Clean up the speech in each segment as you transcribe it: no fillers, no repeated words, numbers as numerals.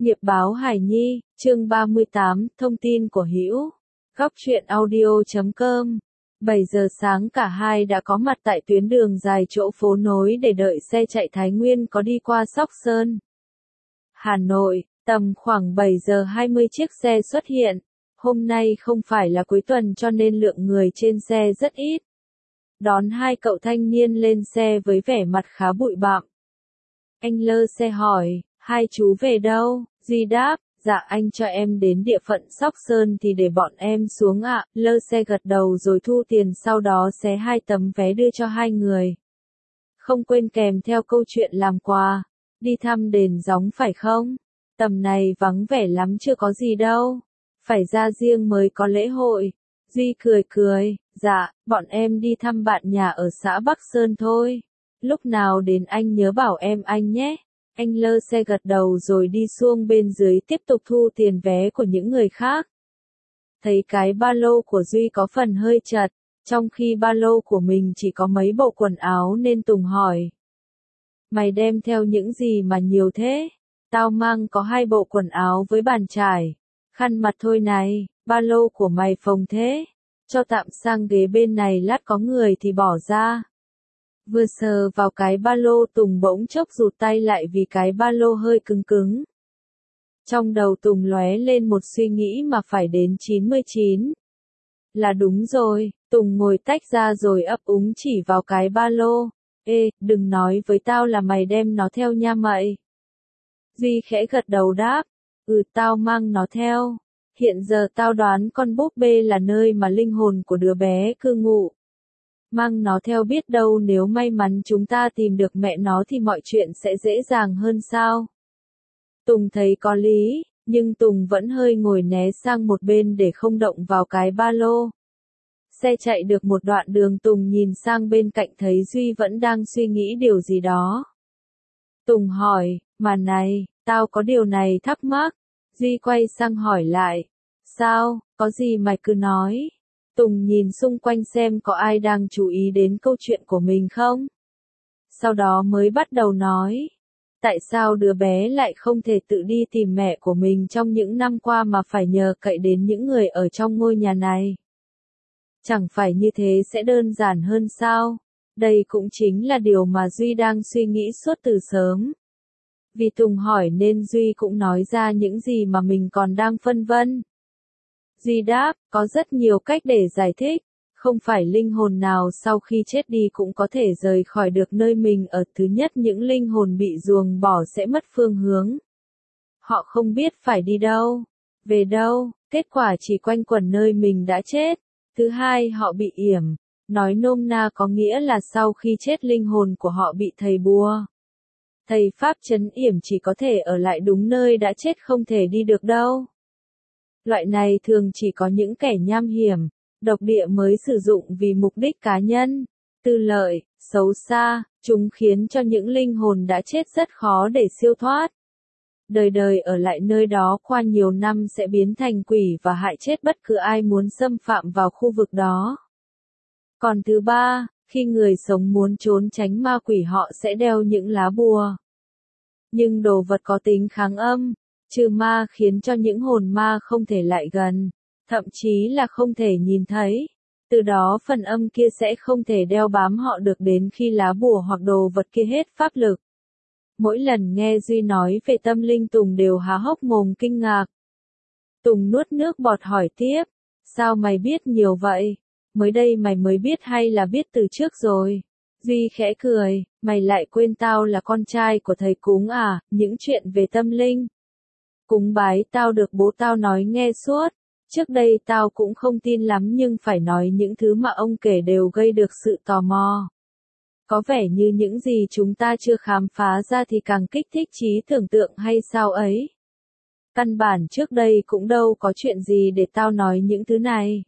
Nghiệp báo Hải Nhi, chương 38, thông tin của Hữu. Góc truyện audio.com. 7 giờ sáng cả hai đã có mặt tại tuyến đường dài chỗ phố nối để đợi xe chạy Thái Nguyên có đi qua Sóc Sơn. Hà Nội, tầm khoảng 7 giờ 20 chiếc xe xuất hiện. Hôm nay không phải là cuối tuần cho nên lượng người trên xe rất ít. Đón hai cậu thanh niên lên xe với vẻ mặt khá bụi bặm. Anh lơ xe hỏi, hai chú về đâu? Duy đáp, dạ anh cho em đến địa phận Sóc Sơn thì để bọn em xuống ạ. Lơ xe gật đầu rồi thu tiền, sau đó xé hai tấm vé đưa cho hai người. Không quên kèm theo câu chuyện làm quà. Đi thăm đền Gióng phải không? Tầm này vắng vẻ lắm, chưa có gì đâu. Phải ra riêng mới có lễ hội. Duy cười cười, dạ, bọn em đi thăm bạn nhà ở xã Bắc Sơn thôi. Lúc nào đến anh nhớ bảo em anh nhé. Anh lơ xe gật đầu rồi đi xuống bên dưới tiếp tục thu tiền vé của những người khác. Thấy cái ba lô của Duy có phần hơi chật, trong khi ba lô của mình chỉ có mấy bộ quần áo nên Tùng hỏi. Mày đem theo những gì mà nhiều thế? Tao mang có 2 bộ quần áo với bàn chải, khăn mặt thôi này, ba lô của mày phồng thế. Cho tạm sang ghế bên này, lát có người thì bỏ ra. Vừa sờ vào cái ba lô, Tùng bỗng chốc rụt tay lại vì cái ba lô hơi cứng cứng. Trong đầu Tùng lóe lên một suy nghĩ mà phải đến 99. Là đúng rồi, Tùng ngồi tách ra rồi ấp úng chỉ vào cái ba lô. Ê, đừng nói với tao là mày đem nó theo nha mày. Duy khẽ gật đầu đáp, tao mang nó theo. Hiện giờ tao đoán con búp bê là nơi mà linh hồn của đứa bé cư ngụ. Mang nó theo, biết đâu nếu may mắn chúng ta tìm được mẹ nó thì mọi chuyện sẽ dễ dàng hơn sao? Tùng thấy có lý, nhưng Tùng vẫn hơi ngồi né sang một bên để không động vào cái ba lô. Xe chạy được một đoạn đường, Tùng nhìn sang bên cạnh thấy Duy vẫn đang suy nghĩ điều gì đó. Tùng hỏi, mà này, tao có điều này thắc mắc. Duy quay sang hỏi lại, sao, có gì mày cứ nói. Tùng nhìn xung quanh xem có ai đang chú ý đến câu chuyện của mình không. Sau đó mới bắt đầu nói. Tại sao đứa bé lại không thể tự đi tìm mẹ của mình trong những năm qua mà phải nhờ cậy đến những người ở trong ngôi nhà này? Chẳng phải như thế sẽ đơn giản hơn sao? Đây cũng chính là điều mà Duy đang suy nghĩ suốt từ sớm. Vì Tùng hỏi nên Duy cũng nói ra những gì mà mình còn đang phân vân. Duy đáp, có rất nhiều cách để giải thích, không phải linh hồn nào sau khi chết đi cũng có thể rời khỏi được nơi mình ở. Thứ nhất, những linh hồn bị ruồng bỏ sẽ mất phương hướng. Họ không biết phải đi đâu, về đâu, kết quả chỉ quanh quẩn nơi mình đã chết. Thứ hai, họ bị yểm, nói nôm na có nghĩa là sau khi chết linh hồn của họ bị thầy bùa, thầy pháp trấn yểm, chỉ có thể ở lại đúng nơi đã chết, không thể đi được đâu. Loại này thường chỉ có những kẻ nham hiểm, độc địa mới sử dụng vì mục đích cá nhân, tư lợi, xấu xa. Chúng khiến cho những linh hồn đã chết rất khó để siêu thoát. Đời đời ở lại nơi đó qua nhiều năm sẽ biến thành quỷ và hại chết bất cứ ai muốn xâm phạm vào khu vực đó. Còn thứ ba, khi người sống muốn trốn tránh ma quỷ, họ sẽ đeo những lá bùa. Nhưng đồ vật có tính kháng âm, trừ ma, khiến cho những hồn ma không thể lại gần, thậm chí là không thể nhìn thấy. Từ đó phần âm kia sẽ không thể đeo bám họ được đến khi lá bùa hoặc đồ vật kia hết pháp lực. Mỗi lần nghe Duy nói về tâm linh, Tùng đều há hốc mồm kinh ngạc. Tùng nuốt nước bọt hỏi tiếp, sao mày biết nhiều vậy? Mới đây mày mới biết hay là biết từ trước rồi? Duy khẽ cười, mày lại quên tao là con trai của thầy cúng à? Những chuyện về tâm linh, cúng bái tao được bố tao nói nghe suốt. Trước đây tao cũng không tin lắm, nhưng phải nói những thứ mà ông kể đều gây được sự tò mò. Có vẻ như những gì chúng ta chưa khám phá ra thì càng kích thích trí tưởng tượng hay sao ấy. Căn bản trước đây cũng đâu có chuyện gì để tao nói những thứ này.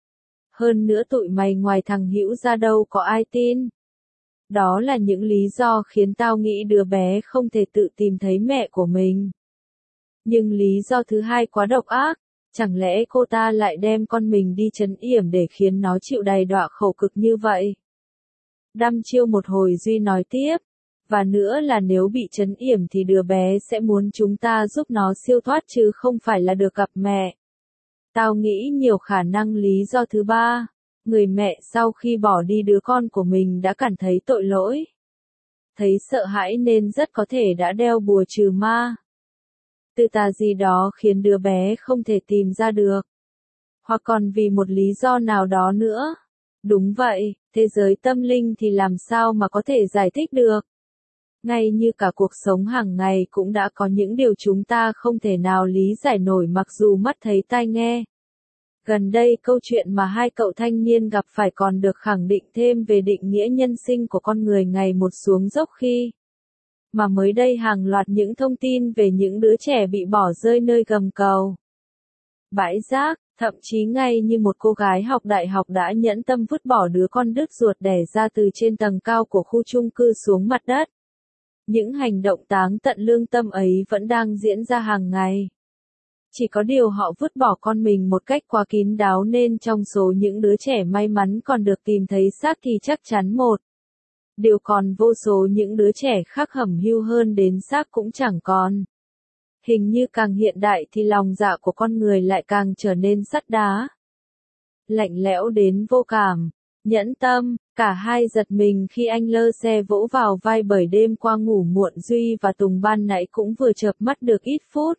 Hơn nữa tụi mày ngoài thằng Hữu ra đâu có ai tin. Đó là những lý do khiến tao nghĩ đứa bé không thể tự tìm thấy mẹ của mình. Nhưng lý do thứ hai quá độc ác. Chẳng lẽ cô ta lại đem con mình đi trấn yểm để khiến nó chịu đầy đọa khổ cực như vậy? Đăm chiêu một hồi, Duy nói tiếp. Và nữa là nếu bị trấn yểm thì đứa bé sẽ muốn chúng ta giúp nó siêu thoát chứ không phải là được gặp mẹ. Tao nghĩ nhiều khả năng lý do thứ ba, người mẹ sau khi bỏ đi đứa con của mình đã cảm thấy tội lỗi. Thấy sợ hãi nên rất có thể đã đeo bùa trừ ma. Tư tà gì đó khiến đứa bé không thể tìm ra được. Hoặc còn vì một lý do nào đó nữa. Đúng vậy, thế giới tâm linh thì làm sao mà có thể giải thích được. Ngay như cả cuộc sống hàng ngày cũng đã có những điều chúng ta không thể nào lý giải nổi mặc dù mắt thấy tai nghe. Gần đây câu chuyện mà hai cậu thanh niên gặp phải còn được khẳng định thêm về định nghĩa nhân sinh của con người ngày một xuống dốc khi mà mới đây hàng loạt những thông tin về những đứa trẻ bị bỏ rơi nơi gầm cầu, bãi rác, thậm chí ngay như một cô gái học đại học đã nhẫn tâm vứt bỏ đứa con đứt ruột đẻ ra từ trên tầng cao của khu chung cư xuống mặt đất. Những hành động táng tận lương tâm ấy vẫn đang diễn ra hàng ngày. Chỉ có điều họ vứt bỏ con mình một cách quá kín đáo nên trong số những đứa trẻ may mắn còn được tìm thấy xác thì chắc chắn một điều còn vô số những đứa trẻ khác hẩm hiu hơn đến xác cũng chẳng còn. Hình như càng hiện đại thì lòng dạ của con người lại càng trở nên sắt đá. Lạnh lẽo đến vô cảm, nhẫn tâm, cả hai giật mình khi anh lơ xe vỗ vào vai bởi đêm qua ngủ muộn. Duy và Tùng ban nãy cũng vừa chợp mắt được ít phút.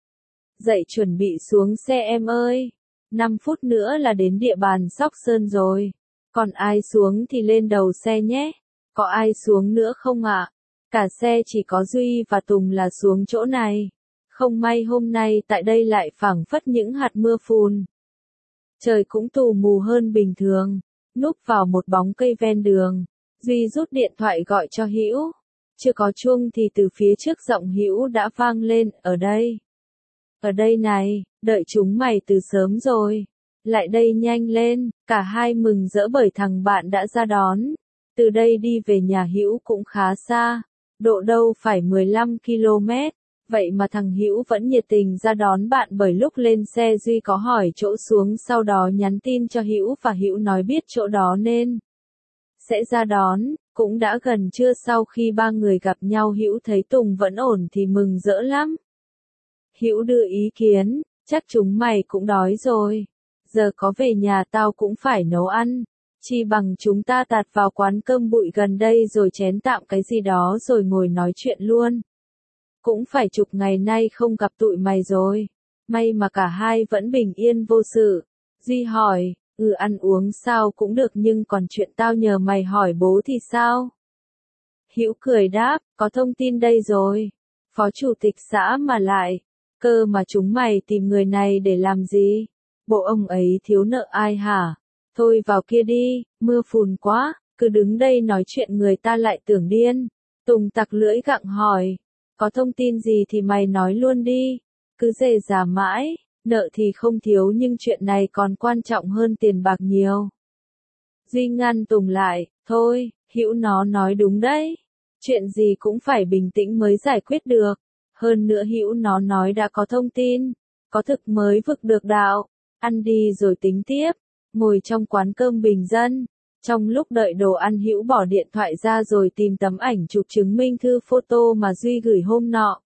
Dậy chuẩn bị xuống xe em ơi. 5 phút nữa là đến địa bàn Sóc Sơn rồi. Còn ai xuống thì lên đầu xe nhé. Có ai xuống nữa không ạ? Cả xe chỉ có Duy và Tùng là xuống chỗ này. Không may hôm nay tại đây lại phảng phất những hạt mưa phùn. Trời cũng tù mù hơn bình thường. Núp vào một bóng cây ven đường, Duy rút điện thoại gọi cho Hữu. Chưa có chuông thì từ phía trước giọng Hữu đã vang lên, ở đây. Ở đây này, đợi chúng mày từ sớm rồi. Lại đây nhanh lên, cả hai mừng rỡ bởi thằng bạn đã ra đón. Từ đây đi về nhà Hữu cũng khá xa, độ đâu phải 15 km. Vậy mà thằng Hữu vẫn nhiệt tình ra đón bạn bởi lúc lên xe Duy có hỏi chỗ xuống sau đó nhắn tin cho Hữu và Hữu nói biết chỗ đó nên sẽ ra đón. Cũng đã gần trưa sau khi ba người gặp nhau Hữu thấy Tùng vẫn ổn thì mừng rỡ lắm. Hữu đưa ý kiến, chắc chúng mày cũng đói rồi. Giờ có về nhà tao cũng phải nấu ăn. Chi bằng chúng ta tạt vào quán cơm bụi gần đây rồi chén tạm cái gì đó rồi ngồi nói chuyện luôn. Cũng phải chục ngày nay không gặp tụi mày rồi. May mà cả hai vẫn bình yên vô sự. Duy hỏi, ăn uống sao cũng được nhưng còn chuyện tao nhờ mày hỏi bố thì sao? Hữu cười đáp, có thông tin đây rồi. Phó chủ tịch xã mà lại. Cơ mà chúng mày tìm người này để làm gì? Bộ ông ấy thiếu nợ ai hả? Thôi vào kia đi, mưa phùn quá, cứ đứng đây nói chuyện người ta lại tưởng điên. Tùng tặc lưỡi gặng hỏi. Có thông tin gì thì mày nói luôn đi. Cứ dè dà mãi, nợ thì không thiếu nhưng chuyện này còn quan trọng hơn tiền bạc nhiều. Duy ngăn Tùng lại, thôi, Hữu nó nói đúng đấy. Chuyện gì cũng phải bình tĩnh mới giải quyết được. Hơn nữa Hữu nó nói đã có thông tin, có thực mới vực được đạo. Ăn đi rồi tính tiếp. Ngồi trong quán cơm bình dân. Trong lúc đợi đồ ăn Hữu bỏ điện thoại ra rồi tìm tấm ảnh chụp chứng minh thư photo mà Duy gửi hôm nọ.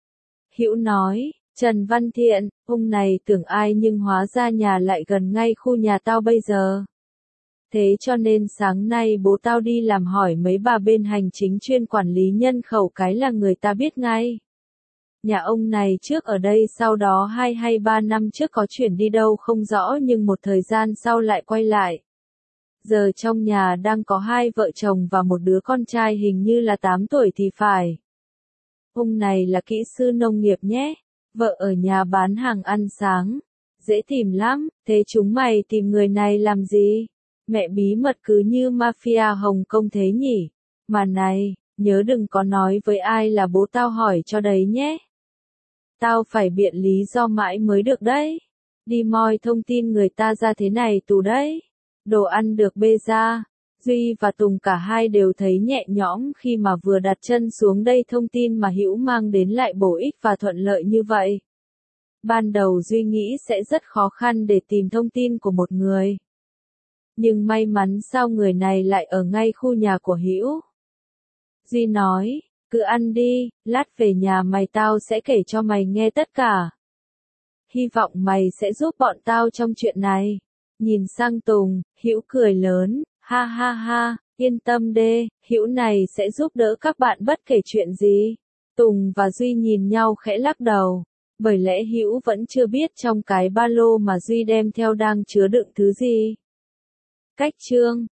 Hữu nói, Trần Văn Thiện, ông này tưởng ai nhưng hóa ra nhà lại gần ngay khu nhà tao bây giờ. Thế cho nên sáng nay bố tao đi làm hỏi mấy bà bên hành chính chuyên quản lý nhân khẩu cái là người ta biết ngay. Nhà ông này trước ở đây sau đó 2 hay 3 năm trước có chuyển đi đâu không rõ nhưng một thời gian sau lại quay lại. Giờ trong nhà đang có 2 vợ chồng và một đứa con trai hình như là 8 tuổi thì phải. Ông này là kỹ sư nông nghiệp nhé. Vợ ở nhà bán hàng ăn sáng. Dễ tìm lắm, thế chúng mày tìm người này làm gì? Mẹ bí mật cứ như mafia Hồng Kông thế nhỉ? Mà này, nhớ đừng có nói với ai là bố tao hỏi cho đấy nhé. Tao phải biện lý do mãi mới được đấy. Đi moi thông tin người ta ra thế này tù đấy. Đồ ăn được bê ra. Duy và Tùng cả hai đều thấy nhẹ nhõm khi mà vừa đặt chân xuống đây thông tin mà Hữu mang đến lại bổ ích và thuận lợi như vậy. Ban đầu Duy nghĩ sẽ rất khó khăn để tìm thông tin của một người. Nhưng may mắn sao người này lại ở ngay khu nhà của Hữu. Duy nói, cứ ăn đi, lát về nhà mày tao sẽ kể cho mày nghe tất cả. Hy vọng mày sẽ giúp bọn tao trong chuyện này. Nhìn sang Tùng, Hữu cười lớn, ha ha ha, yên tâm đê, Hữu này sẽ giúp đỡ các bạn bất kể chuyện gì. Tùng và Duy nhìn nhau khẽ lắc đầu, bởi lẽ Hữu vẫn chưa biết trong cái ba lô mà Duy đem theo đang chứa đựng thứ gì. Cách chương